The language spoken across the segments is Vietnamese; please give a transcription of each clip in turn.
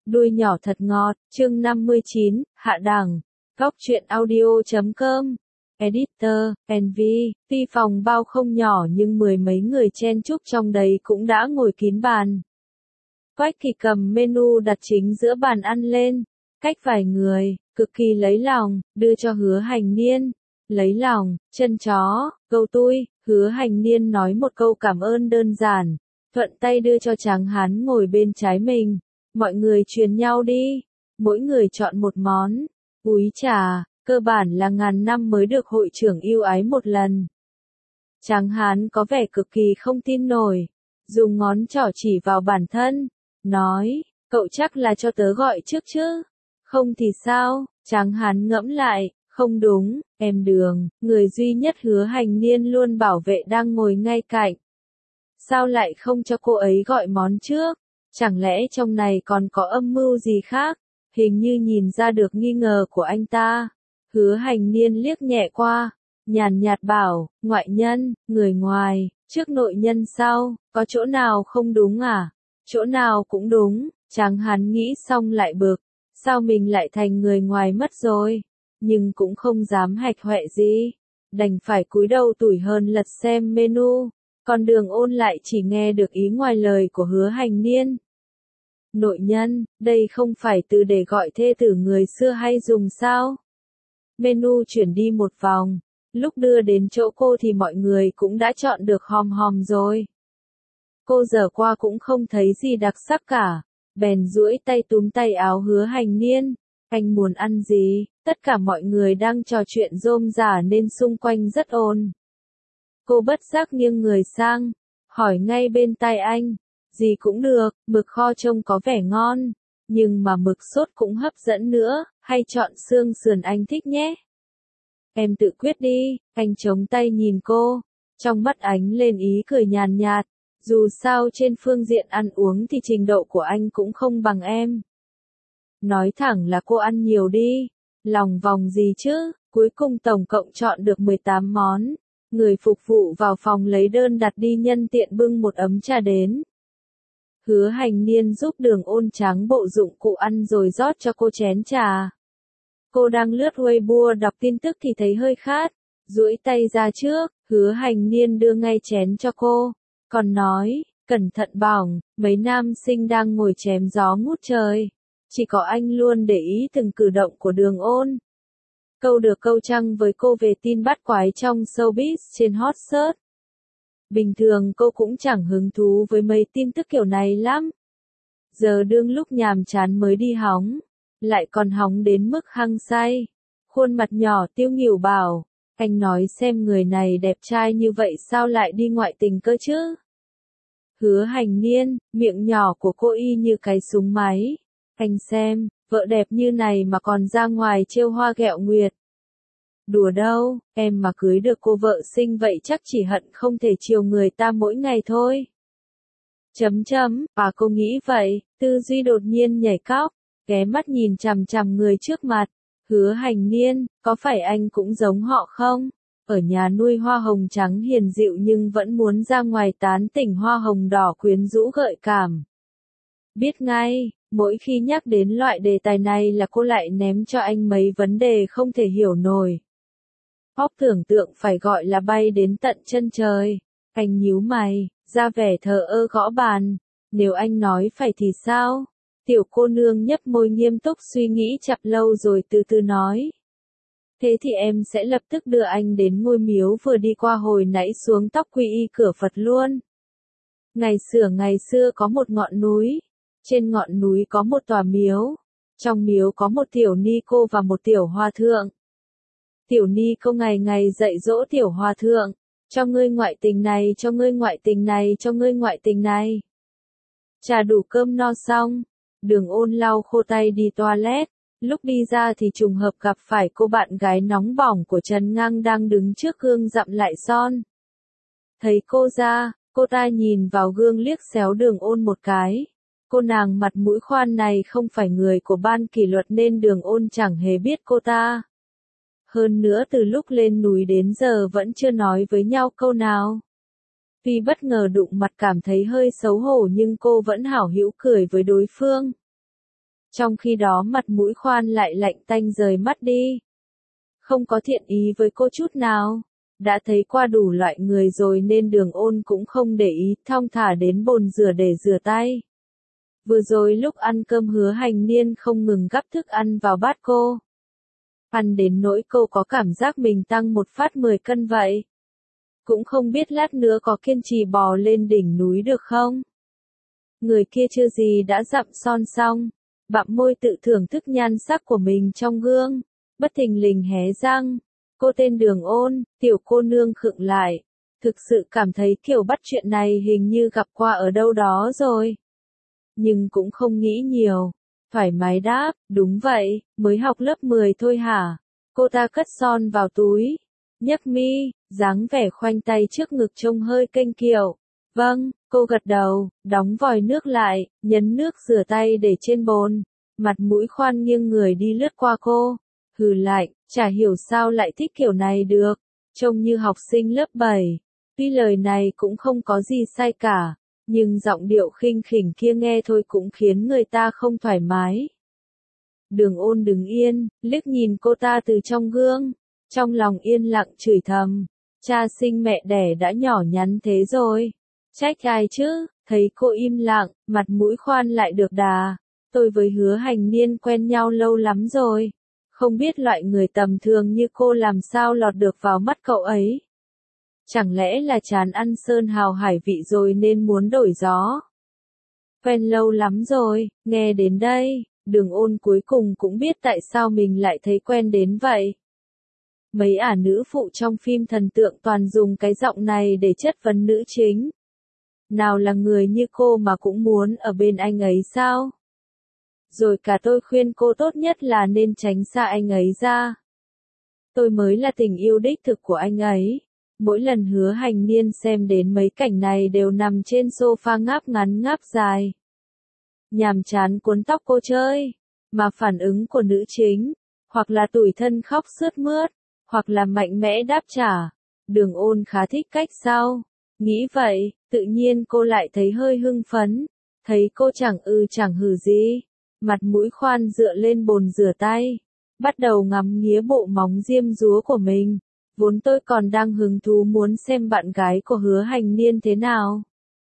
Đuôi nhỏ thật ngọt, chương 59, hạ đẳng. Góc truyện audio.com. Editor, NV, tuy phòng bao không nhỏ nhưng mười mấy người chen chúc trong đấy cũng đã ngồi kín bàn. Quách Kỳ cầm menu đặt chính giữa bàn ăn lên, cách vài người, cực kỳ lấy lòng, đưa cho Hứa Hành Niên. Lấy lòng, chân chó, câu tui, Hứa Hành Niên nói một câu cảm ơn đơn giản, thuận tay đưa cho Tráng Hán ngồi bên trái mình. Mọi người truyền nhau đi, mỗi người chọn một món. Úi trà, cơ bản là ngàn năm mới được hội trưởng ưu ái một lần. Tráng Hán có vẻ cực kỳ không tin nổi, dùng ngón trỏ chỉ vào bản thân, nói, cậu chắc là cho tớ gọi trước chứ, không thì sao? Tráng Hán ngẫm lại, không đúng, em Đường, người duy nhất Hứa Hành Niên luôn bảo vệ đang ngồi ngay cạnh. Sao lại không cho cô ấy gọi món trước? Chẳng lẽ trong này còn có âm mưu gì khác? Hình như nhìn ra được nghi ngờ của anh ta. Hứa Hành Niên liếc nhẹ qua, nhàn nhạt bảo, ngoại nhân, người ngoài, trước nội nhân sau, có chỗ nào không đúng à? Chỗ nào cũng đúng. Tráng Hán nghĩ xong lại bực, sao mình lại thành người ngoài mất rồi? Nhưng cũng không dám hạch hoẹ gì, đành phải cúi đầu tủi hờn lật xem menu. Còn Đường Ôn lại chỉ nghe được ý ngoài lời của Hứa Hành Niên. Nội nhân, đây không phải từ để gọi thê tử người xưa hay dùng sao? Menu chuyển đi một vòng, lúc đưa đến chỗ cô thì mọi người cũng đã chọn được hòm hòm rồi. Cô dở qua cũng không thấy gì đặc sắc cả, bèn duỗi tay túm tay áo Hứa Hành Niên. Anh muốn ăn gì? Tất cả mọi người đang trò chuyện rôm rả nên xung quanh rất ồn. Cô bất giác nghiêng người sang, hỏi ngay bên tai anh, gì cũng được, mực kho trông có vẻ ngon, nhưng mà mực sốt cũng hấp dẫn nữa, hay chọn xương sườn anh thích nhé. Em tự quyết đi, anh chống tay nhìn cô, trong mắt ánh lên ý cười nhàn nhạt, dù sao trên phương diện ăn uống thì trình độ của anh cũng không bằng em. Nói thẳng là cô ăn nhiều đi, lòng vòng gì chứ, cuối cùng tổng cộng chọn được 18 món. Người phục vụ vào phòng lấy đơn đặt đi nhân tiện bưng một ấm trà đến. Hứa Hành Niên giúp Đường Ôn tráng bộ dụng cụ ăn rồi rót cho cô chén trà. Cô đang lướt Weibo đọc tin tức thì thấy hơi khát, duỗi tay ra trước, Hứa Hành Niên đưa ngay chén cho cô, còn nói, cẩn thận bỏng, mấy nam sinh đang ngồi chém gió ngút trời. Chỉ có anh luôn để ý từng cử động của Đường Ôn. Câu được câu trăng với cô về tin bắt quái trong showbiz trên hot search. Bình thường cô cũng chẳng hứng thú với mấy tin tức kiểu này lắm. Giờ đương lúc nhàm chán mới đi hóng, lại còn hóng đến mức hăng say. Khuôn mặt nhỏ tiêu nghỉu bảo, anh nói xem người này đẹp trai như vậy sao lại đi ngoại tình cơ chứ? Hứa Hành Niên, miệng nhỏ của cô y như cái súng máy. Anh xem, vợ đẹp như này mà còn ra ngoài trêu hoa ghẹo nguyệt. Đùa đâu, em mà cưới được cô vợ xinh vậy chắc chỉ hận không thể chiều người ta mỗi ngày thôi. Cô nghĩ vậy, tư duy đột nhiên nhảy cóc, ghé mắt nhìn chằm chằm người trước mặt. Hứa Hành Niên, có phải anh cũng giống họ không? Ở nhà nuôi hoa hồng trắng hiền dịu nhưng vẫn muốn ra ngoài tán tỉnh hoa hồng đỏ quyến rũ gợi cảm. Biết ngay, mỗi khi nhắc đến loại đề tài này là cô lại ném cho anh mấy vấn đề không thể hiểu nổi. Óc tưởng tượng phải gọi là bay đến tận chân trời. Anh nhíu mày, ra vẻ thờ ơ gõ bàn. Nếu anh nói phải thì sao? Tiểu cô nương nhấp môi nghiêm túc suy nghĩ chập lâu rồi từ từ nói. Thế thì em sẽ lập tức đưa anh đến ngôi miếu vừa đi qua hồi nãy xuống tóc quy y cửa Phật luôn. Ngày xưa có một ngọn núi. Trên ngọn núi có một tòa miếu. Trong miếu có một tiểu ni cô và một tiểu hòa thượng. Tiểu ni cô ngày ngày dạy dỗ tiểu hòa thượng. Cho ngươi ngoại tình này, cho ngươi ngoại tình này, cho ngươi ngoại tình này. Trà đủ cơm no xong. Đường Ôn lau khô tay đi toilet. Lúc đi ra thì trùng hợp gặp phải cô bạn gái nóng bỏng của Trần Ngang đang đứng trước gương dặm lại son. Thấy cô ra, cô ta nhìn vào gương liếc xéo Đường Ôn một cái. Cô nàng mặt mũi khoan này không phải người của ban kỷ luật nên Đường Ôn chẳng hề biết cô ta. Hơn nữa từ lúc lên núi đến giờ vẫn chưa nói với nhau câu nào. Tuy bất ngờ đụng mặt cảm thấy hơi xấu hổ nhưng cô vẫn hảo hữu cười với đối phương. Trong khi đó mặt mũi khoan lại lạnh tanh rời mắt đi. Không có thiện ý với cô chút nào. Đã thấy qua đủ loại người rồi nên Đường Ôn cũng không để ý, thong thả đến bồn rửa để rửa tay. Vừa rồi lúc ăn cơm Hứa Hành Niên không ngừng gắp thức ăn vào bát cô. Ăn đến nỗi cô có cảm giác mình tăng một phát 10 cân vậy. Cũng không biết lát nữa có kiên trì bò lên đỉnh núi được không. Người kia chưa gì đã dặm son xong, bặm môi tự thưởng thức nhan sắc của mình trong gương, bất thình lình hé răng. Cô tên Đường Ôn, tiểu cô nương khựng lại, thực sự cảm thấy kiểu bắt chuyện này hình như gặp qua ở đâu đó rồi. Nhưng cũng không nghĩ nhiều, thoải mái đáp, đúng vậy, mới học lớp 10 thôi hả? Cô ta cất son vào túi, nhấc mi, dáng vẻ khoanh tay trước ngực trông hơi kênh kiệu. Vâng, cô gật đầu, đóng vòi nước lại, nhấn nước rửa tay để trên bồn, mặt mũi khoan nghiêng người đi lướt qua cô. Hừ lạnh, chả hiểu sao lại thích kiểu này được, trông như học sinh lớp 7. Tuy lời này cũng không có gì sai cả, nhưng giọng điệu khinh khỉnh kia nghe thôi cũng khiến người ta không thoải mái. Đường Ôn đứng yên, liếc nhìn cô ta từ trong gương, trong lòng yên lặng chửi thầm, cha sinh mẹ đẻ đã nhỏ nhắn thế rồi, trách ai chứ? Thấy cô im lặng, mặt mũi khoan lại được đà, tôi với Hứa Hành Niên quen nhau lâu lắm rồi. Không biết loại người tầm thường như cô làm sao lọt được vào mắt cậu ấy. Chẳng lẽ là chán ăn sơn hào hải vị rồi nên muốn đổi gió? Quen lâu lắm rồi, nghe đến đây, Đường Ôn cuối cùng cũng biết tại sao mình lại thấy quen đến vậy. Mấy ả nữ phụ trong phim thần tượng toàn dùng cái giọng này để chất vấn nữ chính. Nào là người như cô mà cũng muốn ở bên anh ấy sao? Rồi cả tôi khuyên cô tốt nhất là nên tránh xa anh ấy ra. Tôi mới là tình yêu đích thực của anh ấy. Mỗi lần Hứa Hành Niên xem đến mấy cảnh này đều nằm trên sofa ngáp ngắn ngáp dài. Nhàm chán cuốn tóc cô chơi, mà phản ứng của nữ chính, hoặc là tủi thân khóc sướt mướt, hoặc là mạnh mẽ đáp trả. Đường Ôn khá thích cách sau. Nghĩ vậy, tự nhiên cô lại thấy hơi hưng phấn. Thấy cô chẳng chẳng hừ gì. Mặt mũi khoan dựa lên bồn rửa tay, bắt đầu ngắm nghía bộ móng diêm dúa của mình. Vốn tôi còn đang hứng thú muốn xem bạn gái của Hứa Hành Niên thế nào.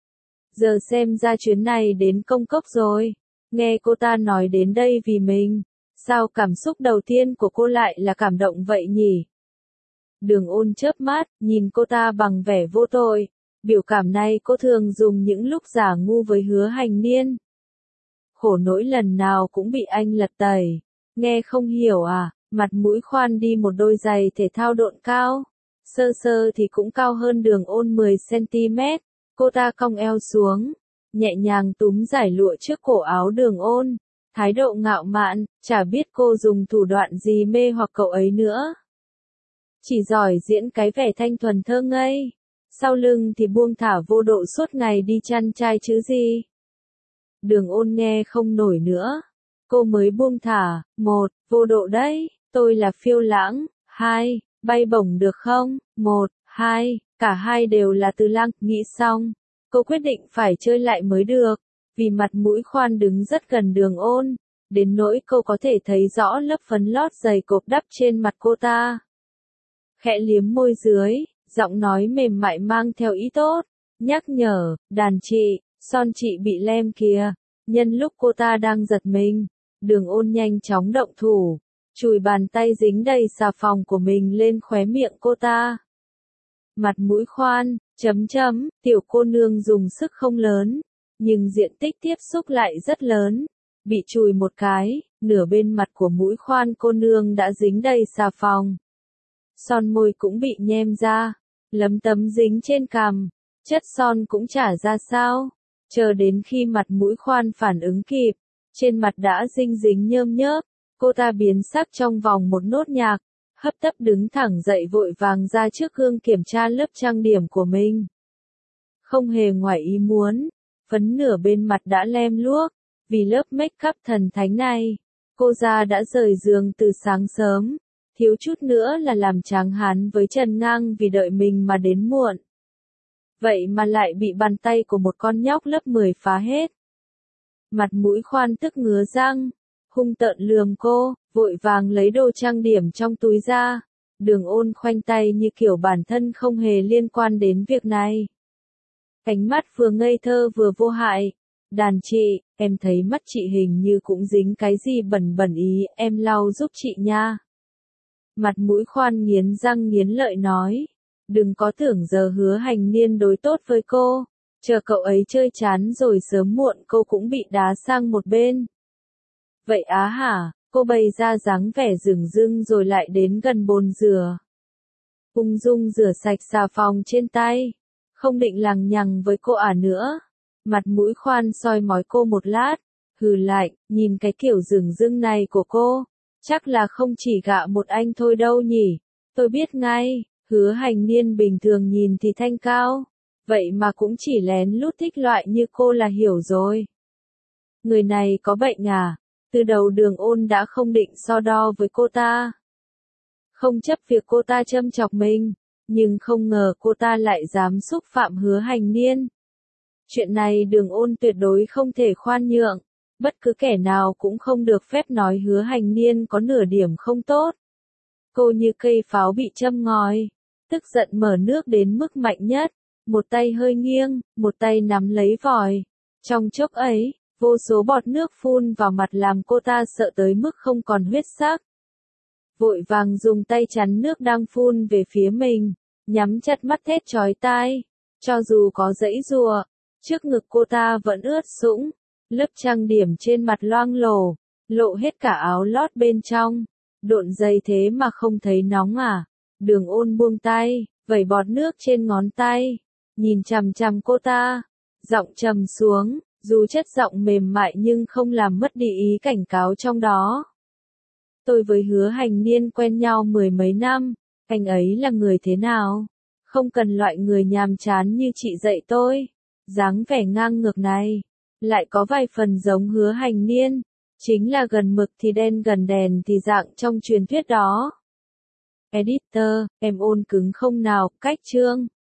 Giờ xem ra chuyến này đến công cốc rồi. Nghe cô ta nói đến đây vì mình, sao cảm xúc đầu tiên của cô lại là cảm động vậy nhỉ? Đường Ôn chớp mắt, nhìn cô ta bằng vẻ vô tội. Biểu cảm này cô thường dùng những lúc giả ngu với Hứa Hành Niên. Khổ nỗi lần nào cũng bị anh lật tẩy. Nghe không hiểu à? Mặt mũi khoan đi một đôi giày thể thao độn cao. Sơ sơ thì cũng cao hơn Đường Ôn 10 cm. Cô ta cong eo xuống, nhẹ nhàng túm giải lụa trước cổ áo Đường Ôn. Thái độ ngạo mạn, chả biết cô dùng thủ đoạn gì mê hoặc cậu ấy nữa. Chỉ giỏi diễn cái vẻ thanh thuần thơ ngây. Sau lưng thì buông thả vô độ suốt ngày đi chăn trai chứ gì. Đường Ôn nghe không nổi nữa. Cô mới buông thả, 1, vô độ đấy, tôi là phiêu lãng, 2, bay bổng được không, 1, 2, cả hai đều là từ lăng, nghĩ xong. Cô quyết định phải chơi lại mới được, vì mặt mũi khoan đứng rất gần Đường Ôn, đến nỗi cô có thể thấy rõ lớp phấn lót dày cộp đắp trên mặt cô ta. Khẽ liếm môi dưới, giọng nói mềm mại mang theo ý tốt, nhắc nhở, đàn chị, son chị bị lem kìa. Nhân lúc cô ta đang giật mình, Đường Ôn nhanh chóng động thủ, chùi bàn tay dính đầy xà phòng của mình lên khóe miệng cô ta. Mặt mũi khoan, tiểu cô nương dùng sức không lớn, nhưng diện tích tiếp xúc lại rất lớn. Bị chùi một cái, nửa bên mặt của mũi khoan cô nương đã dính đầy xà phòng. Son môi cũng bị nhem ra, lấm tấm dính trên cằm, chất son cũng chả ra sao. Chờ đến khi mặt mũi khoan phản ứng kịp, trên mặt đã dinh dính nhơm nhớp, cô ta biến sắc trong vòng một nốt nhạc, hấp tấp đứng thẳng dậy vội vàng ra trước gương kiểm tra lớp trang điểm của mình. Không hề ngoài ý muốn, phấn nửa bên mặt đã lem luốc, vì lớp make up thần thánh này, cô ra đã rời giường từ sáng sớm, thiếu chút nữa là làm tráng hán với Trần Ngang vì đợi mình mà đến muộn. Vậy mà lại bị bàn tay của một con nhóc lớp 10 phá hết. Mặt mũi khoan tức ngứa răng, hung tợn lườm cô, vội vàng lấy đồ trang điểm trong túi ra. Đường Ôn khoanh tay như kiểu bản thân không hề liên quan đến việc này. Ánh mắt vừa ngây thơ vừa vô hại. Đàn chị, em thấy mắt chị hình như cũng dính cái gì bẩn bẩn ý, em lau giúp chị nha. Mặt mũi Khoan nghiến răng nghiến lợi nói. Đừng có tưởng giờ Hứa Hành Niên đối tốt với cô. Chờ cậu ấy chơi chán rồi sớm muộn cô cũng bị đá sang một bên. Vậy á hả, cô bày ra dáng vẻ dửng dưng rồi lại đến gần bồn rửa. Ung dung rửa sạch xà phòng trên tay. Không định lằng nhằng với cô nữa. Mặt mũi Khoan soi mói cô một lát. Hừ lại, nhìn cái kiểu dửng dưng này của cô. Chắc là không chỉ gạ một anh thôi đâu nhỉ. Tôi biết ngay, Hứa Hành Niên bình thường nhìn thì thanh cao. Vậy mà cũng chỉ lén lút thích loại như cô là hiểu rồi. Người này có bệnh à? Từ đầu Đường Ôn đã không định so đo với cô ta. Không chấp việc cô ta châm chọc mình, nhưng không ngờ cô ta lại dám xúc phạm Hứa Hành Niên. Chuyện này Đường Ôn tuyệt đối không thể khoan nhượng, bất cứ kẻ nào cũng không được phép nói Hứa Hành Niên có nửa điểm không tốt. Cô như cây pháo bị châm ngòi, tức giận mở nước đến mức mạnh nhất, một tay hơi nghiêng, một tay nắm lấy vòi. Trong chốc ấy, vô số bọt nước phun vào mặt làm cô ta sợ tới mức không còn huyết sắc. Vội vàng dùng tay chắn nước đang phun về phía mình, nhắm chặt mắt thét chói tai. Cho dù có giãy giụa, trước ngực cô ta vẫn ướt sũng, lớp trang điểm trên mặt loang lổ, lộ hết cả áo lót bên trong. Độn giày thế mà không thấy nóng à? Đường Ôn buông tay, vẩy bọt nước trên ngón tay, nhìn chằm chằm cô ta, giọng trầm xuống, dù chất giọng mềm mại nhưng không làm mất đi ý cảnh cáo trong đó. Tôi với Hứa Hành Niên quen nhau mười mấy năm, anh ấy là người thế nào? Không cần loại người nhàm chán như chị dạy tôi. Dáng vẻ ngang ngược này, lại có vài phần giống Hứa Hành Niên, chính là gần mực thì đen gần đèn thì dạng trong truyền thuyết đó. Editor, em ôn cứng không nào, cách chương.